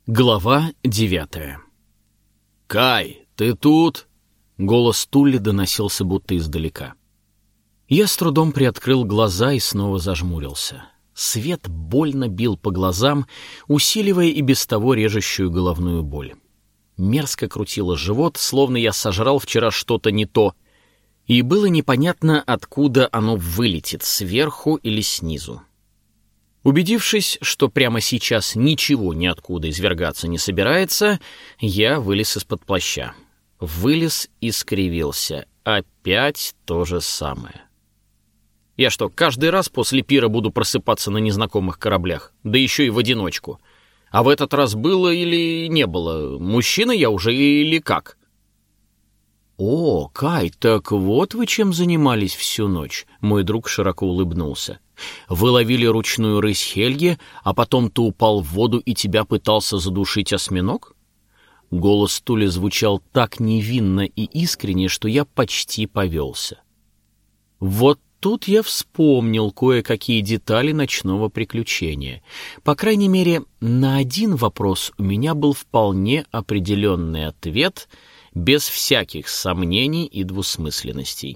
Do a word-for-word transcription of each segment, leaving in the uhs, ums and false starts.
Глава девятая. «Кай, ты тут?» Голос Тулли доносился будто издалека. Я с трудом приоткрыл глаза и снова зажмурился. Свет больно бил по глазам, усиливая и без того режущую головную боль. Мерзко крутило живот, словно я сожрал вчера что-то не то, и было непонятно, откуда оно вылетит, сверху или снизу. Убедившись, что прямо сейчас ничего ниоткуда извергаться не собирается, я вылез из-под плаща. Вылез и скривился. Опять то же самое. Я что, каждый раз после пира буду просыпаться на незнакомых кораблях? Да еще и в одиночку. А в этот раз было или не было? Мужчина я уже или как? «О, Кай, так вот вы чем занимались всю ночь?» Мой друг широко улыбнулся. «Вы ловили ручную рысь Хельги, а потом ты упал в воду и тебя пытался задушить осьминог?» Голос Тули звучал так невинно и искренне, что я почти повелся. Вот тут я вспомнил кое-какие детали ночного приключения. По крайней мере, на один вопрос у меня был вполне определенный ответ — без всяких сомнений и двусмысленностей.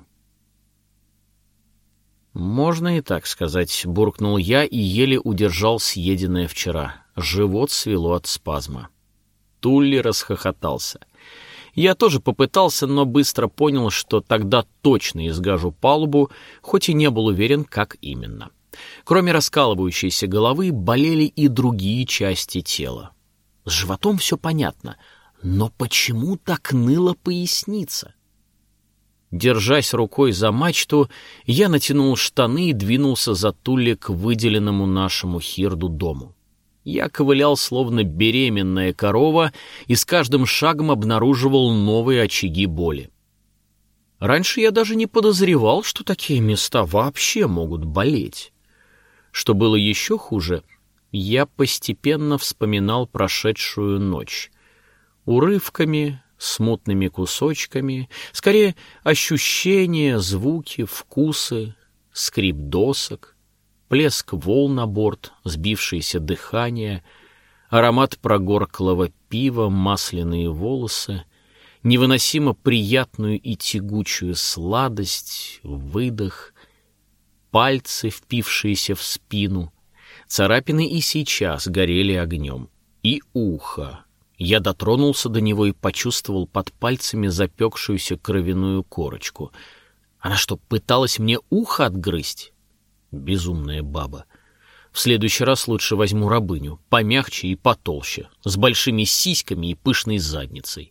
«Можно и так сказать», — буркнул я и еле удержал съеденное вчера. Живот свело от спазма. Тулли расхохотался. Я тоже попытался, но быстро понял, что тогда точно изгажу палубу, хоть и не был уверен, как именно. Кроме раскалывающейся головы, болели и другие части тела. С животом все понятно — но почему так ныла поясница? Держась рукой за мачту, я натянул штаны и двинулся за Тулли к выделенному нашему Хирду дому. Я ковылял, словно беременная корова, и с каждым шагом обнаруживал новые очаги боли. Раньше я даже не подозревал, что такие места вообще могут болеть. Что было еще хуже, я постепенно вспоминал прошедшую ночь. Урывками, смутными кусочками, скорее ощущения, звуки, вкусы, скрип досок, плеск волн на борт, сбившееся дыхание, аромат прогорклого пива, масляные волосы, невыносимо приятную и тягучую сладость, выдох, пальцы, впившиеся в спину, царапины и сейчас горели огнем, и ухо. Я дотронулся до него и почувствовал под пальцами запекшуюся кровяную корочку. Она что, пыталась мне ухо отгрызть? Безумная баба. В следующий раз лучше возьму рабыню, помягче и потолще, с большими сиськами и пышной задницей.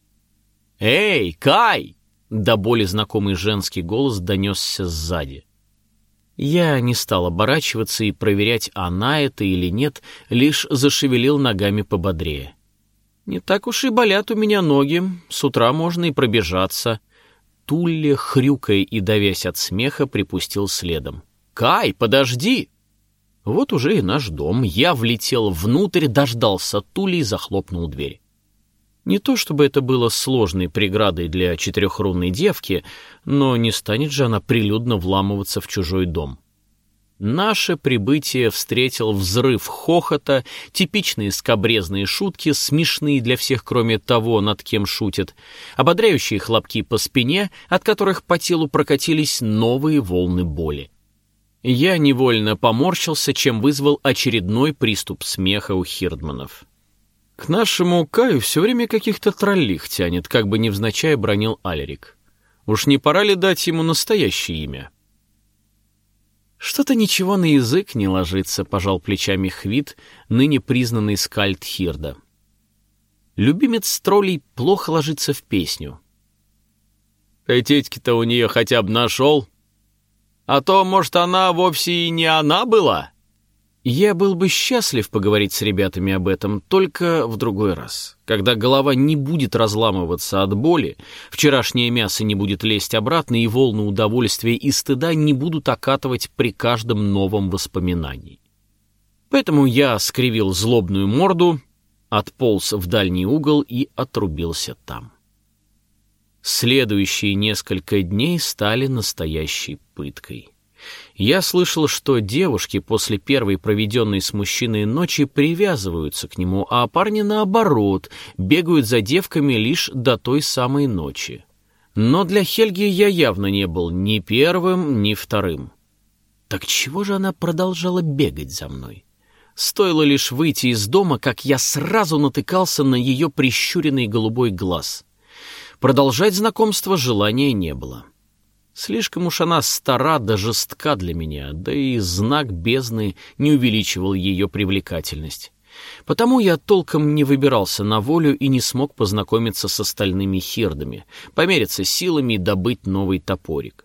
«Эй, Кай!» — до боли знакомый женский голос донесся сзади. Я не стал оборачиваться и проверять, она это или нет, лишь зашевелил ногами пободрее. «Не так уж и болят у меня ноги, с утра можно и пробежаться». Тулли, хрюкая и давясь от смеха, припустил следом. «Кай, подожди!» Вот уже и наш дом. Я влетел внутрь, дождался Тулли и захлопнул дверь. Не то чтобы это было сложной преградой для четырехрунной девки, но не станет же она прилюдно вламываться в чужой дом. Наше прибытие встретил взрыв хохота, типичные скабрезные шутки, смешные для всех, кроме того, над кем шутят, ободряющие хлопки по спине, от которых по телу прокатились новые волны боли. Я невольно поморщился, чем вызвал очередной приступ смеха у Хирдманов. «К нашему Каю все время каких-то троллих тянет», как бы невзначай бронил Алерик. «Уж не пора ли дать ему настоящее имя?» «Что-то ничего на язык не ложится», — пожал плечами Хвит, ныне признанный скальд Хирда. «Любимец троллей плохо ложится в песню». «Тетьки-то у нее хотя бы нашел. А то, может, она вовсе и не она была?» Я был бы счастлив поговорить с ребятами об этом, только в другой раз, когда голова не будет разламываться от боли, вчерашнее мясо не будет лезть обратно, и волны удовольствия и стыда не будут окатывать при каждом новом воспоминании. Поэтому я скривил злобную морду, отполз в дальний угол и отрубился там. Следующие несколько дней стали настоящей пыткой. Я слышал, что девушки после первой проведенной с мужчиной ночи привязываются к нему, а парни, наоборот, бегают за девками лишь до той самой ночи. Но для Хельги я явно не был ни первым, ни вторым. Так чего же она продолжала бегать за мной? Стоило лишь выйти из дома, как я сразу натыкался на ее прищуренный голубой глаз. Продолжать знакомство желания не было. Слишком уж она стара да жестка для меня, да и знак бездны не увеличивал ее привлекательность. Потому я толком не выбирался на волю и не смог познакомиться с остальными хирдами, помериться силами и добыть новый топорик.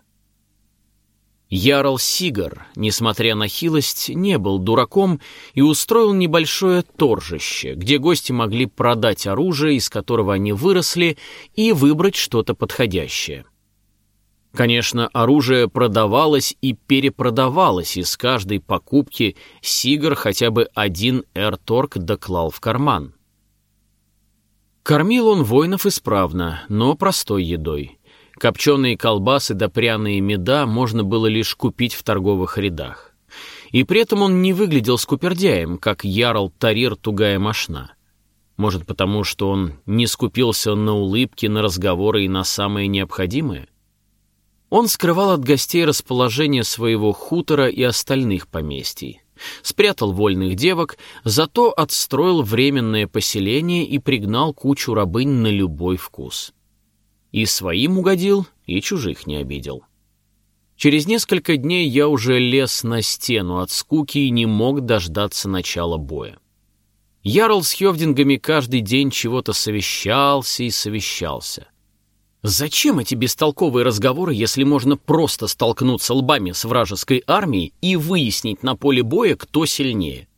Ярл Сигар, несмотря на хилость, не был дураком и устроил небольшое торжище, где гости могли продать оружие, из которого они выросли, и выбрать что-то подходящее. Конечно, оружие продавалось и перепродавалось, и с каждой покупки Сигар хотя бы один эрторг доклал в карман. Кормил он воинов исправно, но простой едой. Копченые колбасы да пряные меда можно было лишь купить в торговых рядах. И при этом он не выглядел скупердяем, как ярл Тарир Тугая Мошна. Может, потому что он не скупился на улыбки, на разговоры и на самое необходимое? Он скрывал от гостей расположение своего хутора и остальных поместий, спрятал вольных девок, зато отстроил временное поселение и пригнал кучу рабынь на любой вкус. И своим угодил, и чужих не обидел. Через несколько дней я уже лез на стену от скуки и не мог дождаться начала боя. Ярл с хёвдингами каждый день чего-то совещался и совещался. Зачем эти бестолковые разговоры, если можно просто столкнуться лбами с вражеской армией и выяснить на поле боя, кто сильнее?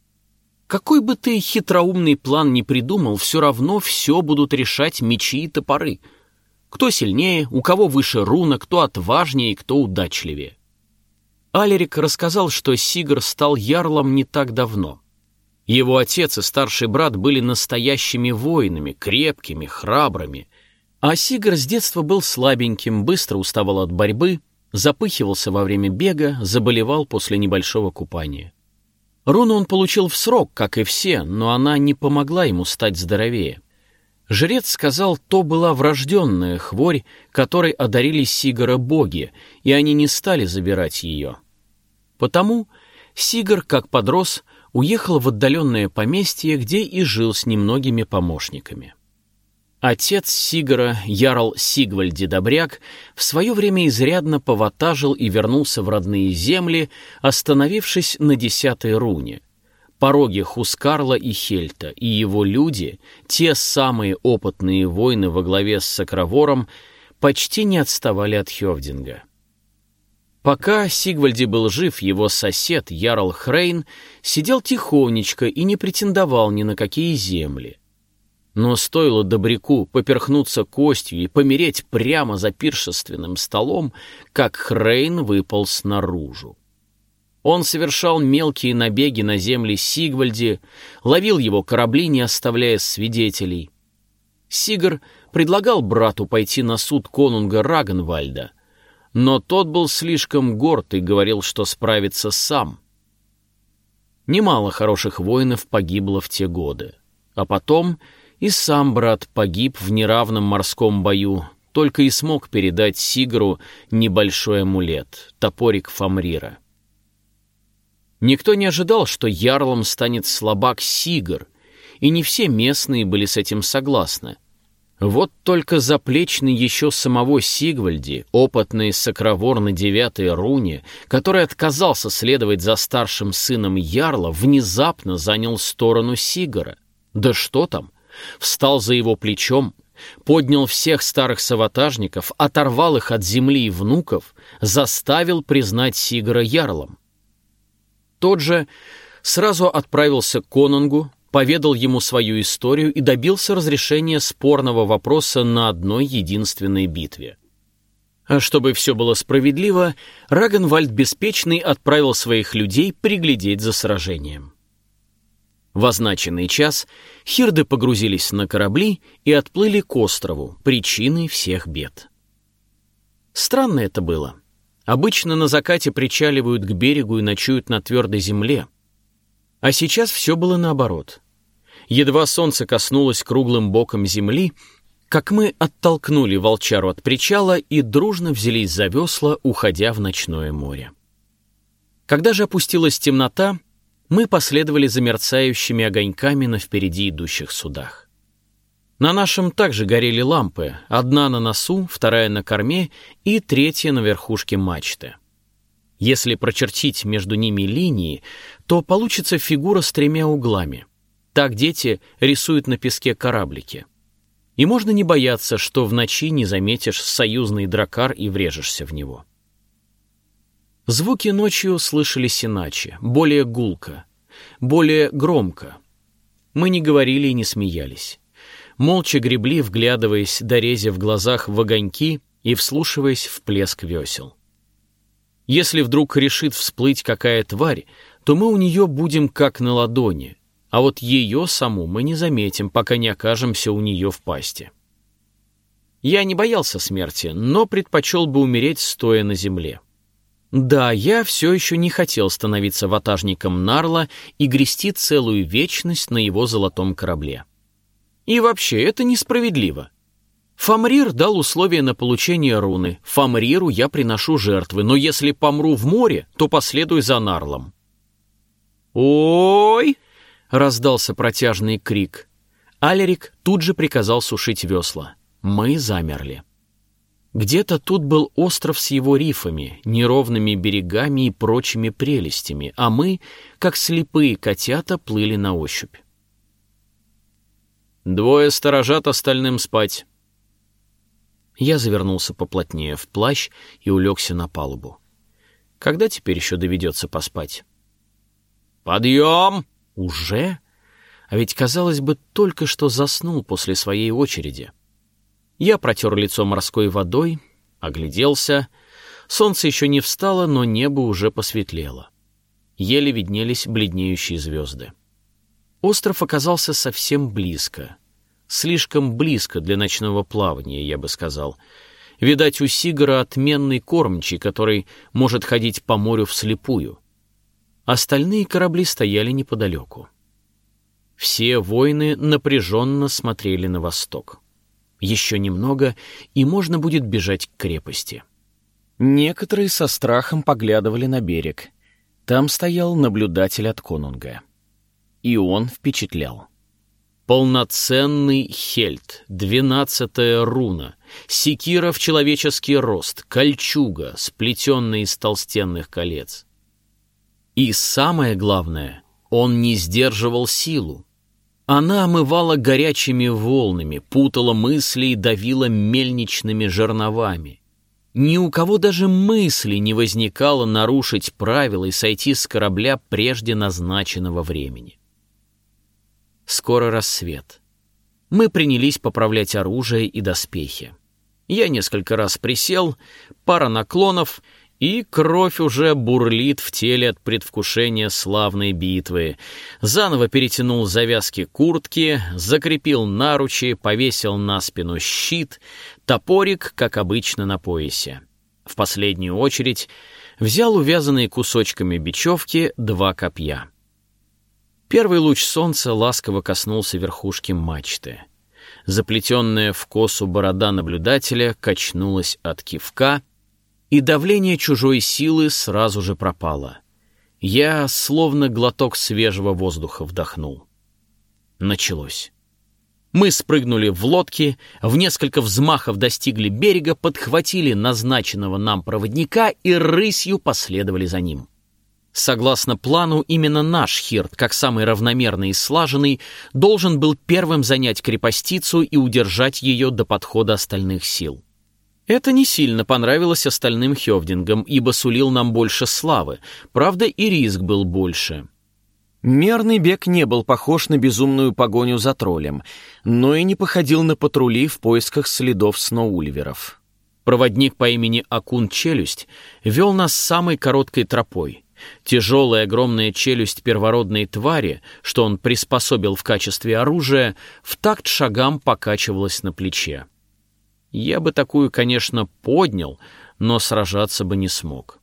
Какой бы ты хитроумный план ни придумал, все равно все будут решать мечи и топоры. Кто сильнее, у кого выше руна, кто отважнее и кто удачливее. Алерик рассказал, что Сигар стал ярлом не так давно. Его отец и старший брат были настоящими воинами, крепкими, храбрыми. А Сигар с детства был слабеньким, быстро уставал от борьбы, запыхивался во время бега, заболевал после небольшого купания. Руну он получил в срок, как и все, но она не помогла ему стать здоровее. Жрец сказал, то была врожденная хворь, которой одарили Сигара боги, и они не стали забирать ее. Потому Сигар, как подрос, уехал в отдаленное поместье, где и жил с немногими помощниками. Отец Сигара, ярл Сигвальди Добряк, в свое время изрядно поватажил и вернулся в родные земли, остановившись на десятой руне. Пороги Хускарла и Хельта, и его люди, те самые опытные воины во главе с Сокровором, почти не отставали от Хёвдинга. Пока Сигвальди был жив, его сосед, ярл Хрейн, сидел тихонечко и не претендовал ни на какие земли. Но стоило Добряку поперхнуться костью и помереть прямо за пиршественным столом, как Хрейн выполз наружу. Он совершал мелкие набеги на земли Сигвальди, ловил его корабли, не оставляя свидетелей. Сигар предлагал брату пойти на суд конунга Рагнвальда, но тот был слишком горд и говорил, что справится сам. Немало хороших воинов погибло в те годы, а потом и сам брат погиб в неравном морском бою, только и смог передать Сигару небольшой амулет, топорик Фамрира. Никто не ожидал, что ярлом станет слабак Сигар, и не все местные были с этим согласны. Вот только заплечный еще самого Сигвальди, опытный Сокровор на девятой руне, который отказался следовать за старшим сыном ярла, внезапно занял сторону Сигара. Да что там! Встал за его плечом, поднял всех старых саватажников, оторвал их от земли и внуков, заставил признать Сигара ярлом. Тот же сразу отправился к конунгу, поведал ему свою историю и добился разрешения спорного вопроса на одной единственной битве. А чтобы все было справедливо, Рагнвальд Беспечный отправил своих людей приглядеть за сражением. В означенный час хирды погрузились на корабли и отплыли к острову, причиной всех бед. Странно это было. Обычно на закате причаливают к берегу и ночуют на твердой земле. А сейчас все было наоборот. Едва солнце коснулось круглым боком земли, как мы оттолкнули волчару от причала и дружно взялись за весла, уходя в ночное море. Когда же опустилась темнота, мы последовали за мерцающими огоньками на впереди идущих судах. На нашем также горели лампы, одна на носу, вторая на корме и третья на верхушке мачты. Если прочертить между ними линии, то получится фигура с тремя углами. Так дети рисуют на песке кораблики. И можно не бояться, что в ночи не заметишь союзный дракар и врежешься в него. Звуки ночью слышались иначе, более гулко, более громко. Мы не говорили и не смеялись. Молча гребли, вглядываясь, дорезя в глазах в огоньки и вслушиваясь в плеск весел. Если вдруг решит всплыть какая тварь, то мы у нее будем как на ладони, а вот ее саму мы не заметим, пока не окажемся у нее в пасти. Я не боялся смерти, но предпочел бы умереть, стоя на земле. Да, я все еще не хотел становиться ватажником Нарла и грести целую вечность на его золотом корабле. И вообще, это несправедливо. Фамрир дал условия на получение руны. Фамриру я приношу жертвы, но если помру в море, то последуй за Нарлом. «Ой!» — раздался протяжный крик. Алерик тут же приказал сушить весла. Мы замерли. Где-то тут был остров с его рифами, неровными берегами и прочими прелестями, а мы, как слепые котята, плыли на ощупь. «Двое сторожат, остальным спать». Я завернулся поплотнее в плащ и улегся на палубу. Когда теперь еще доведется поспать? «Подъем!» «Уже?» А ведь, казалось бы, только что заснул после своей очереди. Я протер лицо морской водой, огляделся. Солнце еще не встало, но небо уже посветлело. Еле виднелись бледнеющие звезды. Остров оказался совсем близко. Слишком близко для ночного плавания, я бы сказал. Видать, у Сигара отменный кормчий, который может ходить по морю вслепую. Остальные корабли стояли неподалеку. Все воины напряженно смотрели на восток. Еще немного, и можно будет бежать к крепости. Некоторые со страхом поглядывали на берег. Там стоял наблюдатель от конунга. И он впечатлял. Полноценный хельт, двенадцатая руна, секира в человеческий рост, кольчуга, сплетенная из толстенных колец. И самое главное, он не сдерживал силу. Она омывала горячими волнами, путала мысли и давила мельничными жерновами. Ни у кого даже мысли не возникало нарушить правила и сойти с корабля прежде назначенного времени. Скоро рассвет. Мы принялись поправлять оружие и доспехи. Я несколько раз присел, пара наклонов, и кровь уже бурлит в теле от предвкушения славной битвы. Заново перетянул завязки куртки, закрепил наручи, повесил на спину щит, топорик, как обычно, на поясе. В последнюю очередь взял увязанные кусочками бечевки два копья. Первый луч солнца ласково коснулся верхушки мачты. Заплетенная в косу борода наблюдателя качнулась от кивка, и давление чужой силы сразу же пропало. Я словно глоток свежего воздуха вдохнул. Началось. Мы спрыгнули в лодки, в несколько взмахов достигли берега, подхватили назначенного нам проводника и рысью последовали за ним. Согласно плану, именно наш Хирт, как самый равномерный и слаженный, должен был первым занять крепостицу и удержать ее до подхода остальных сил. Это не сильно понравилось остальным хёвдингам, ибо сулил нам больше славы, правда, и риск был больше. Мерный бег не был похож на безумную погоню за троллем, но и не походил на патрули в поисках следов сноуливеров. Проводник по имени Акун-Челюсть вел нас самой короткой тропой. Тяжелая огромная челюсть первородной твари, что он приспособил в качестве оружия, в такт шагам покачивалась на плече. Я бы такую, конечно, поднял, но сражаться бы не смог.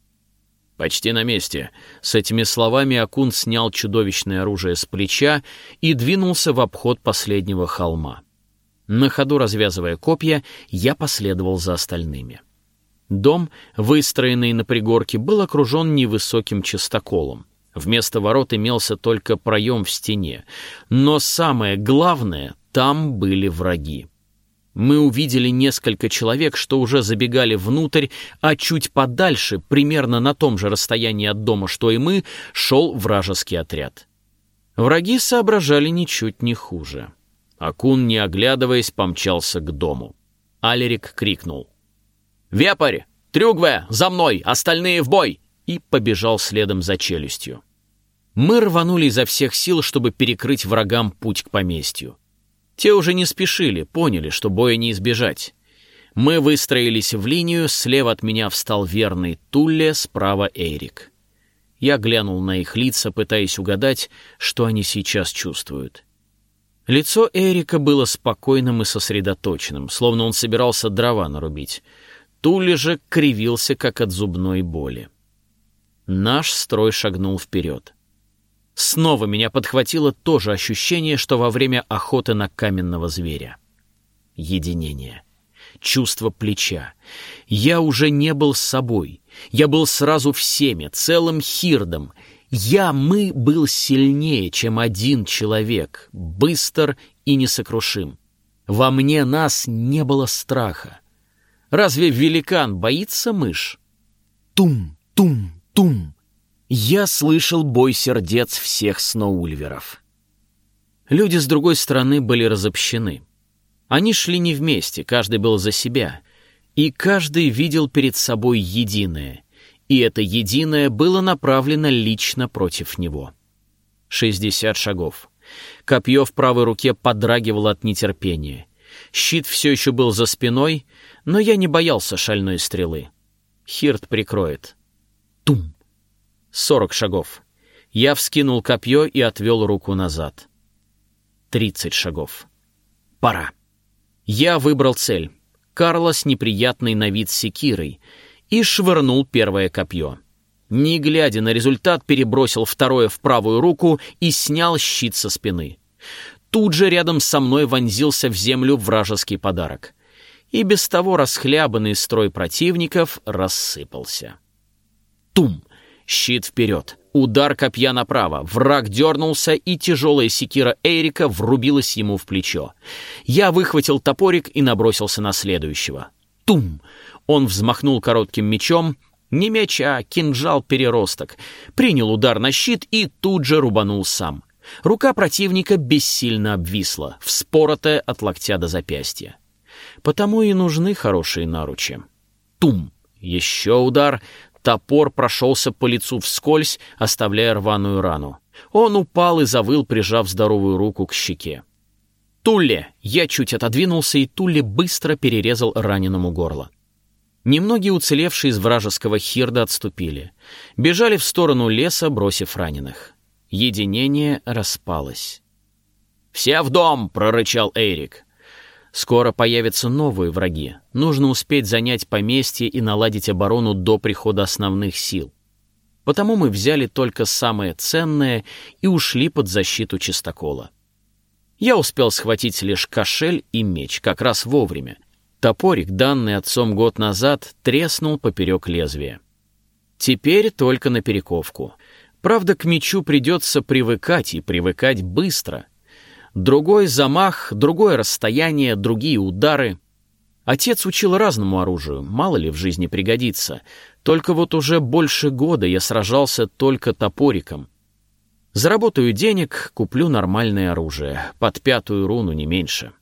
«Почти на месте». С этими словами Акун снял чудовищное оружие с плеча и двинулся в обход последнего холма. На ходу развязывая копья, я последовал за остальными. Дом, выстроенный на пригорке, был окружен невысоким частоколом. Вместо ворот имелся только проем в стене. Но самое главное, там были враги. Мы увидели несколько человек, что уже забегали внутрь, а чуть подальше, примерно на том же расстоянии от дома, что и мы, шел вражеский отряд. Враги соображали ничуть не хуже. Акун, не оглядываясь, помчался к дому. Алерик крикнул: «Вепрь! Трюгве! За мной! Остальные в бой!» и побежал следом за челюстью. Мы рванули изо всех сил, чтобы перекрыть врагам путь к поместью. Те уже не спешили, поняли, что боя не избежать. Мы выстроились в линию, слева от меня встал верный Тулле, справа Эйрик. Я глянул на их лица, пытаясь угадать, что они сейчас чувствуют. Лицо Эрика было спокойным и сосредоточенным, словно он собирался дрова нарубить. Тулле же кривился, как от зубной боли. Наш строй шагнул вперед. Снова меня подхватило то же ощущение, что во время охоты на каменного зверя. Единение. Чувство плеча. Я уже не был с собой. Я был сразу всеми, целым хирдом. Я, мы, был сильнее, чем один человек, быстр и несокрушим. Во мне нас не было страха. Разве великан боится мышь? Тум, тум, тум. Я слышал бой сердец всех сноульверов. Люди с другой стороны были разобщены. Они шли не вместе, каждый был за себя, и каждый видел перед собой единое, и это единое было направлено лично против него. Шестьдесят шагов. Копье в правой руке подрагивало от нетерпения. Щит все еще был за спиной, но я не боялся шальной стрелы. Хирд прикроет. Тум! Сорок шагов. Я вскинул копье и отвел руку назад. Тридцать шагов. Пора. Я выбрал цель. Карла с неприятной на вид секирой и швырнул первое копье. Не глядя на результат, перебросил второе в правую руку и снял щит со спины. Тут же рядом со мной вонзился в землю вражеский подарок. И без того расхлябанный строй противников рассыпался. Тум! Щит вперед. Удар копья направо. Враг дернулся, и тяжелая секира Эйрика врубилась ему в плечо. Я выхватил топорик и набросился на следующего. Тум! Он взмахнул коротким мечом. Не меч, а кинжал-переросток. Принял удар на щит и тут же рубанул сам. Рука противника бессильно обвисла, вспоротая от локтя до запястья. Потому и нужны хорошие наручи. Тум! Еще удар. Топор прошелся по лицу вскользь, оставляя рваную рану. Он упал и завыл, прижав здоровую руку к щеке. «Тулле!» Я чуть отодвинулся, и Тулле быстро перерезал раненому горло. Немногие уцелевшие из вражеского хирда отступили. Бежали в сторону леса, бросив раненых. Единение распалось. «Все в дом!» — прорычал Эйрик. Скоро появятся новые враги. Нужно успеть занять поместье и наладить оборону до прихода основных сил. Потому мы взяли только самое ценное и ушли под защиту чистокола. Я успел схватить лишь кошель и меч, как раз вовремя. Топорик, данный отцом год назад, треснул поперек лезвия. Теперь только на перековку. Правда, к мечу придется привыкать, и привыкать быстро. Другой замах, другое расстояние, другие удары. Отец учил разному оружию, мало ли в жизни пригодится. Только вот уже больше года я сражался только топориком. Заработаю денег, куплю нормальное оружие, под пятую руну не меньше.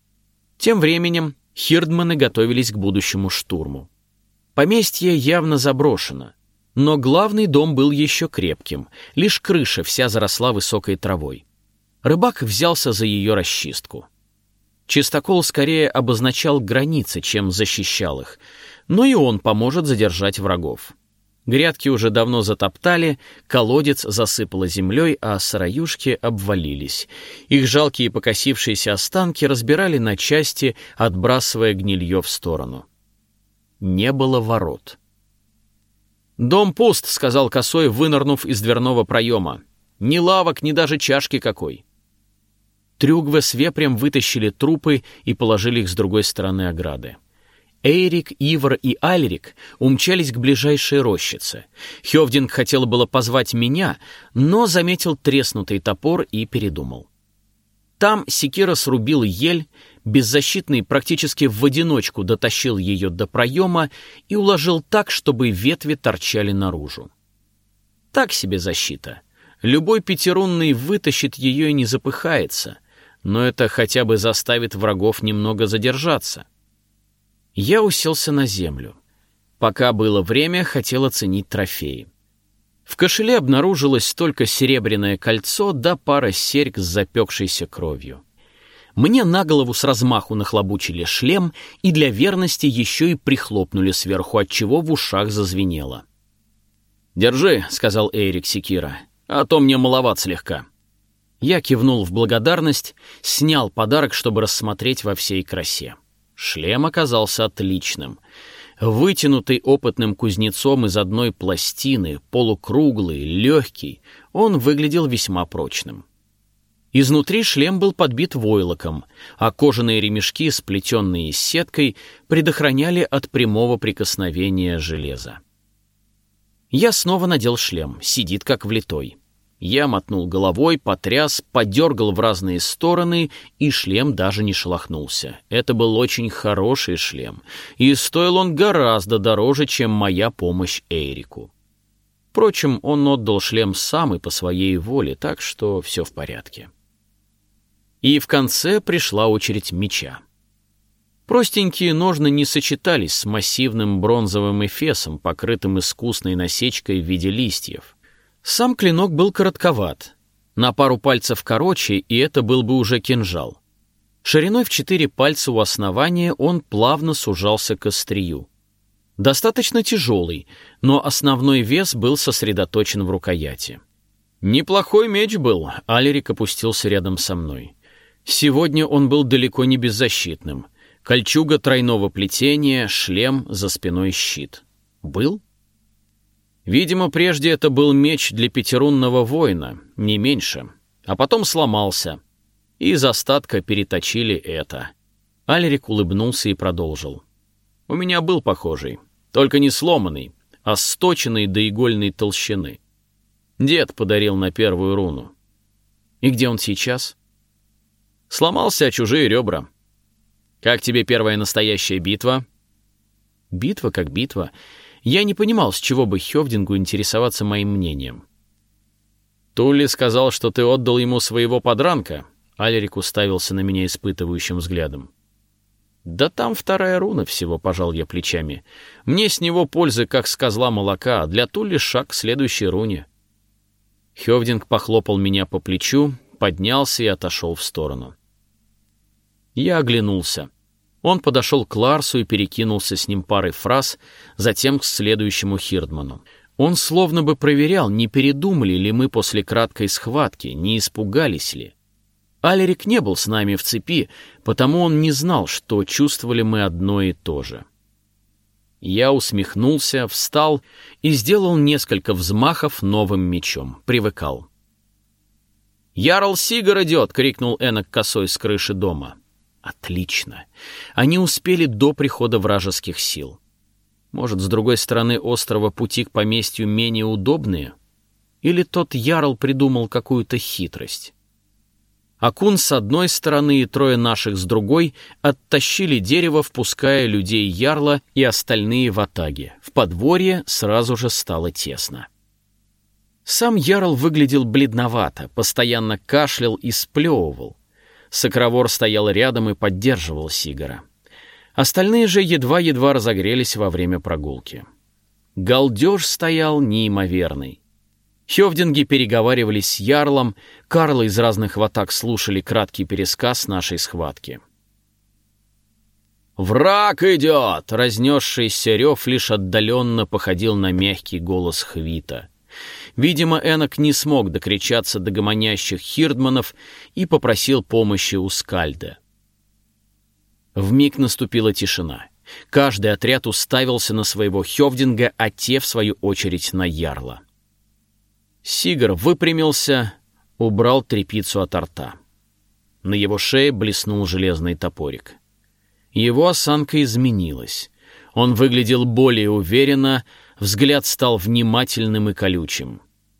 Тем временем хирдманы готовились к будущему штурму. Поместье явно заброшено, но главный дом был еще крепким, лишь крыша вся заросла высокой травой. Рыбак взялся за ее расчистку. Чистокол скорее обозначал границы, чем защищал их, но и он поможет задержать врагов. Грядки уже давно затоптали, колодец засыпало землей, а сыроюшки обвалились. Их жалкие покосившиеся останки разбирали на части, отбрасывая гнилье в сторону. не было ворот. «Дом пуст», — сказал Косой, вынырнув из дверного проема. «Ни лавок, ни даже чашки какой». Трюгве с Вепрем вытащили трупы и положили их с другой стороны ограды. Эйрик, Ивар и Альрик умчались к ближайшей рощице. Хёвдинг хотел было позвать меня, но заметил треснутый топор и передумал. Там секира срубил ель, беззащитный практически в одиночку дотащил ее до проема и уложил так, чтобы ветви торчали наружу. Так себе защита. Любой пятирунный вытащит ее и не запыхается, но это хотя бы заставит врагов немного задержаться. Я уселся на землю. Пока было время, хотел оценить трофеи. В кошеле обнаружилось только серебряное кольцо да пара серьг с запекшейся кровью. Мне на голову с размаху нахлобучили шлем и для верности еще и прихлопнули сверху, отчего в ушах зазвенело. «Держи», — сказал Эйрик секира, — «а то мне маловат слегка». Я кивнул в благодарность, снял подарок, чтобы рассмотреть во всей красе. Шлем оказался отличным. Вытянутый опытным кузнецом из одной пластины, полукруглый, легкий, он выглядел весьма прочным. Изнутри шлем был подбит войлоком, а кожаные ремешки, сплетенные сеткой, предохраняли от прямого прикосновения железа. Я снова надел шлем, сидит как влитой. Я мотнул головой, потряс, подергал в разные стороны, и шлем даже не шелохнулся. Это был очень хороший шлем, и стоил он гораздо дороже, чем моя помощь Эйрику. Впрочем, он отдал шлем сам и по своей воле, так что все в порядке. И в конце пришла очередь меча. Простенькие ножны не сочетались с массивным бронзовым эфесом, покрытым искусной насечкой в виде листьев. Сам клинок был коротковат, на пару пальцев короче, и это был бы уже кинжал. Шириной в четыре пальца у основания он плавно сужался к острию. Достаточно тяжелый, но основной вес был сосредоточен в рукояти. Неплохой меч был, Альрик опустился рядом со мной. Сегодня он был далеко не беззащитным. Кольчуга тройного плетения, шлем, за спиной щит. Был? Видимо, прежде это был меч для пятирунного воина, не меньше, а потом сломался, и из остатка переточили это. Альрик улыбнулся и продолжил. У меня был похожий, только не сломанный, а сточенный до игольной толщины. Дед подарил на первую руну. И где он сейчас? Сломался о чужие ребра. Как тебе первая настоящая битва? Битва как битва. Я не понимал, с чего бы Хёвдингу интересоваться моим мнением. Тулли сказал, что ты отдал ему своего подранка. Альрик уставился на меня испытывающим взглядом. Да там вторая руна всего, пожал я плечами. Мне с него пользы, как с козла молока, а для Тулли шаг к следующей руне. Хёвдинг похлопал меня по плечу, поднялся и отошел в сторону. Я оглянулся. Он подошел к Ларсу и перекинулся с ним парой фраз, затем к следующему Хирдману. Он словно бы проверял, не передумали ли мы после краткой схватки, не испугались ли. Альрик не был с нами в цепи, потому он не знал, что чувствовали мы одно и то же. Я усмехнулся, встал и сделал несколько взмахов новым мечом. Привыкал. «Ярл Сигар идет!» — крикнул Энок Косой с крыши дома. Отлично. Они успели до прихода вражеских сил. Может, с другой стороны острова пути к поместью менее удобные? Или тот ярл придумал какую-то хитрость? Акун с одной стороны и трое наших с другой оттащили дерево, впуская людей ярла и остальные в атаге. В подворье сразу же стало тесно. Сам ярл выглядел бледновато, постоянно кашлял и сплевывал. Сокровор стоял рядом и поддерживал Сигара. Остальные же едва-едва разогрелись во время прогулки. Галдеж стоял неимоверный. Хёвдинги переговаривались с ярлом, карлы из разных ватаг слушали краткий пересказ нашей схватки. «Враг идет!» — разнесшийся рев лишь отдаленно походил на мягкий голос Хвита. Видимо, Энок не смог докричаться до гомонящих хирдманов и попросил помощи у Скальда. Вмиг наступила тишина. Каждый отряд уставился на своего хёвдинга, а те, в свою очередь, на ярла. Сигр выпрямился, убрал тряпицу от рта. На его шее блеснул железный топорик. Его осанка изменилась. Он выглядел более уверенно, взгляд стал внимательным и колючим.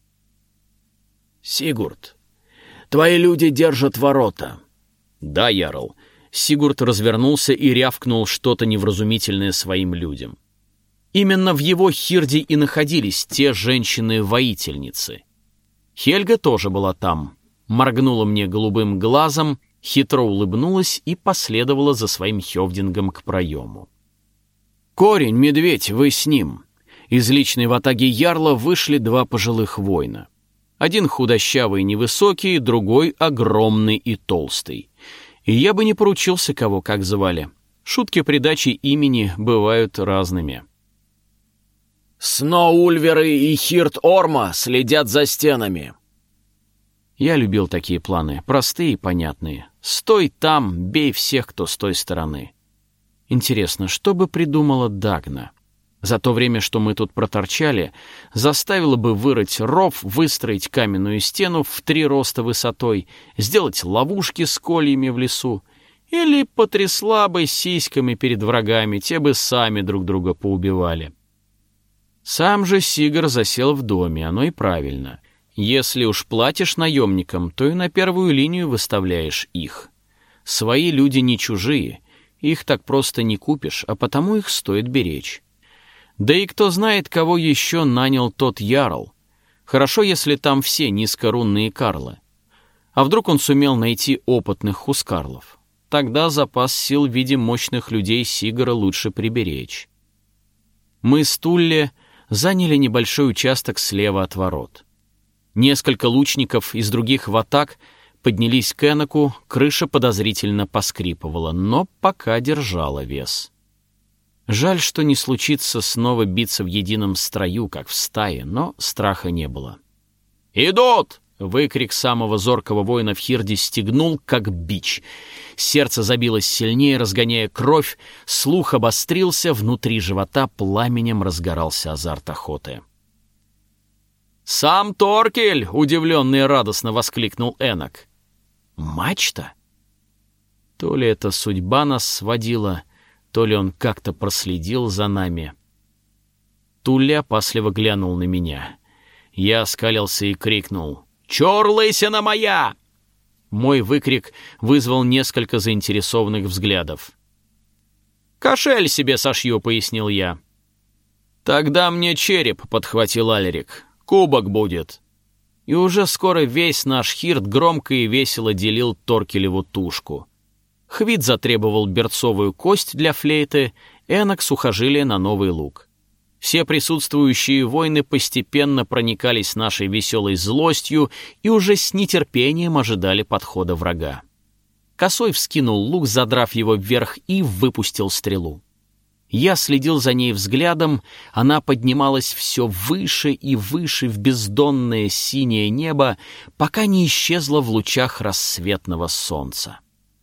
«Сигурд, твои люди держат ворота». «Да, ярл». Сигурд развернулся и рявкнул что-то невразумительное своим людям. Именно в его хирде и находились те женщины-воительницы. Хельга тоже была там, моргнула мне голубым глазом, хитро улыбнулась и последовала за своим хёвдингом к проему. «Корень, медведь, вы с ним». Из личной ватаги ярла вышли два пожилых воина. Один худощавый и невысокий, другой огромный и толстый. И я бы не поручился, кого как звали. Шутки придачи имени бывают разными. «Сноульверы и Хирд Орма следят за стенами». Я любил такие планы, простые и понятные. Стой там, бей всех, кто с той стороны. Интересно, что бы придумала Дагна? За то время, что мы тут проторчали, заставила бы вырыть ров, выстроить каменную стену в три роста высотой, сделать ловушки с кольями в лесу, или потрясла бы сиськами перед врагами, те бы сами друг друга поубивали. Сам же Сигр засел в доме, оно и правильно. Если уж платишь наемникам, то и на первую линию выставляешь их. Свои люди не чужие, их так просто не купишь, а потому их стоит беречь. Да и кто знает, кого еще нанял тот ярл. Хорошо, если там все низкорунные карлы. А вдруг он сумел найти опытных хускарлов? Тогда запас сил в виде мощных людей Сигра лучше приберечь. Мы с Тулле заняли небольшой участок слева от ворот. Несколько лучников из других ватаг поднялись к Эноку, крыша подозрительно поскрипывала, но пока держала вес. Жаль, что не случится снова биться в едином строю, как в стае, но страха не было. «Идут!» — выкрик самого зоркого воина в хирде стегнул, как бич. Сердце забилось сильнее, разгоняя кровь, слух обострился, внутри живота пламенем разгорался азарт охоты. «Сам Торкель!» — удивленно и радостно воскликнул Энок. «Мачта?» То ли это судьба нас сводила, то ли он как-то проследил за нами. Туля опасливо глянул на меня. Я оскалился и крикнул: «Чёр, лысина моя!» Мой выкрик вызвал несколько заинтересованных взглядов. «Кошель себе сошью», — пояснил я. «Тогда мне череп», — подхватил Алерик. «Кубок будет». И уже скоро весь наш хирд громко и весело делил Торкелеву тушку. Хвит затребовал берцовую кость для флейты, Энок — сухожилие на новый лук. Все присутствующие воины постепенно проникались нашей веселой злостью и уже с нетерпением ожидали подхода врага. Косой вскинул лук, задрав его вверх, и выпустил стрелу. Я следил за ней взглядом, она поднималась все выше и выше в бездонное синее небо, пока не исчезла в лучах рассветного солнца.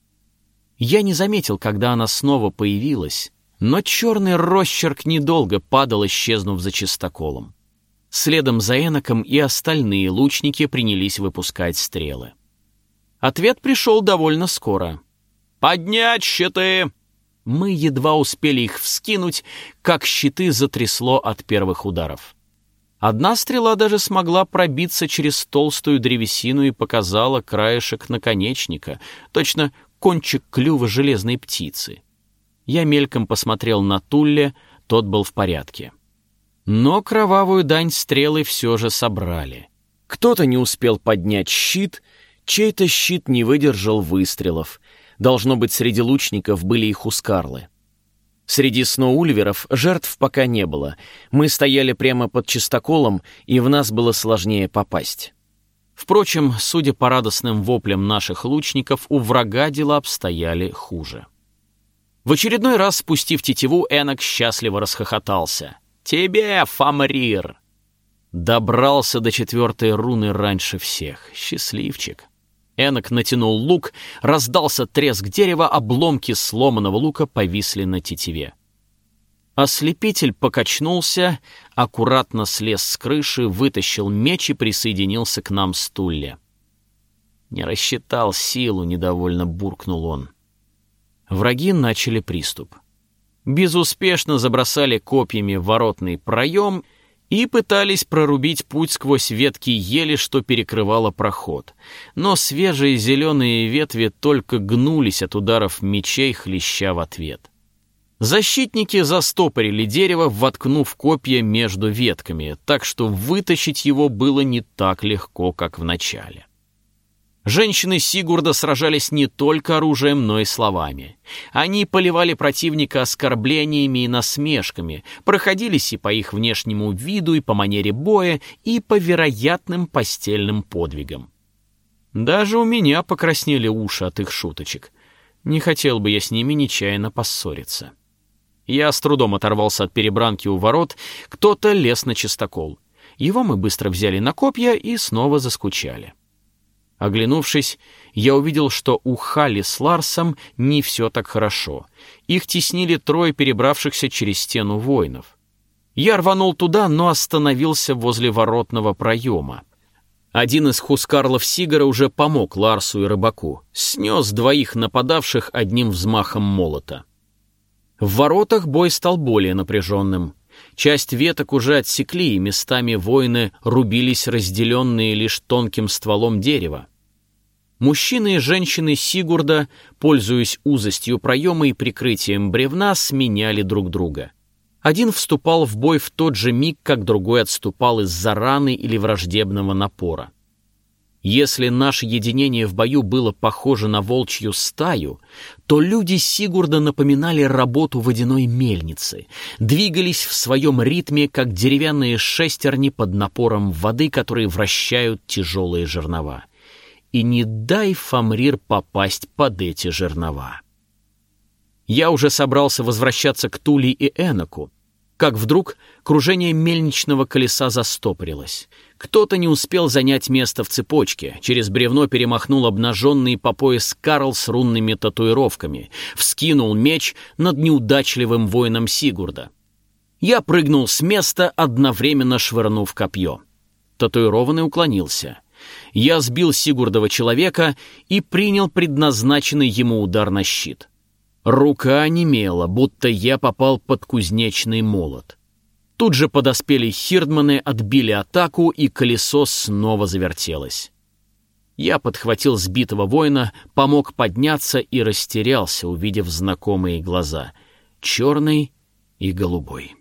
Я не заметил, когда она снова появилась, но черный росчерк недолго падал, исчезнув за чистоколом. Следом за Эноком и остальные лучники принялись выпускать стрелы. Ответ пришел довольно скоро. «Поднять щиты!» Мы едва успели их вскинуть, как щиты затрясло от первых ударов. Одна стрела даже смогла пробиться через толстую древесину и показала краешек наконечника, точно кончик клюва железной птицы. Я мельком посмотрел на Тулле, тот был в порядке. Но кровавую дань стрелы все же собрали. Кто-то не успел поднять щит, чей-то щит не выдержал выстрелов. Должно быть, среди лучников были и хускарлы. Среди сноульверов жертв пока не было. Мы стояли прямо под чистоколом, и в нас было сложнее попасть. Впрочем, судя по радостным воплям наших лучников, у врага дела обстояли хуже. В очередной раз, спустив тетиву, Энок счастливо расхохотался. «Тебе, Фамрир!» Добрался до четвертой руны раньше всех. Счастливчик. Энок натянул лук, раздался треск дерева, обломки сломанного лука повисли на тетиве. Ослепитель покачнулся, аккуратно слез с крыши, вытащил меч и присоединился к нам с Тулли. «Не рассчитал силу», — недовольно буркнул он. Враги начали приступ. Безуспешно забросали копьями воротный проем и пытались прорубить путь сквозь ветки ели, что перекрывало проход. Но свежие зеленые ветви только гнулись от ударов мечей, хлеща в ответ. Защитники застопорили дерево, воткнув копья между ветками, так что вытащить его было не так легко, как в начале. Женщины Сигурда сражались не только оружием, но и словами. Они поливали противника оскорблениями и насмешками, проходились и по их внешнему виду, и по манере боя, и по вероятным постельным подвигам. Даже у меня покраснели уши от их шуточек. Не хотел бы я с ними нечаянно поссориться. Я с трудом оторвался от перебранки у ворот, кто-то лез на чистокол. Его мы быстро взяли на копья и снова заскучали. Оглянувшись, я увидел, что у Халли с Ларсом не все так хорошо. Их теснили трое перебравшихся через стену воинов. Я рванул туда, но остановился возле воротного проема. Один из хускарлов Сигара уже помог Ларсу и рыбаку, снес двоих нападавших одним взмахом молота. В воротах бой стал более напряженным. Часть веток уже отсекли, и местами воины рубились, разделенные лишь тонким стволом дерева. Мужчины и женщины Сигурда, пользуясь узостью проема и прикрытием бревна, сменяли друг друга. Один вступал в бой в тот же миг, как другой отступал из-за раны или враждебного напора. Если наше единение в бою было похоже на волчью стаю, то люди Сигурда напоминали работу водяной мельницы, двигались в своем ритме, как деревянные шестерни под напором воды, которые вращают тяжелые жернова. И не дай Фамрир попасть под эти жернова. Я уже собрался возвращаться к Тули и Эноку, как вдруг кружение мельничного колеса застопорилось. Кто-то не успел занять место в цепочке, через бревно перемахнул обнаженный по пояс Карл с рунными татуировками, вскинул меч над неудачливым воином Сигурда. Я прыгнул с места, одновременно швырнув копье. Татуированный уклонился. Я сбил Сигурдова человека и принял предназначенный ему удар на щит. Рука онемела, будто я попал под кузнечный молот. Тут же подоспели хирдманы, отбили атаку, и колесо снова завертелось. Я подхватил сбитого воина, помог подняться и растерялся, увидев знакомые глаза — черный и голубой.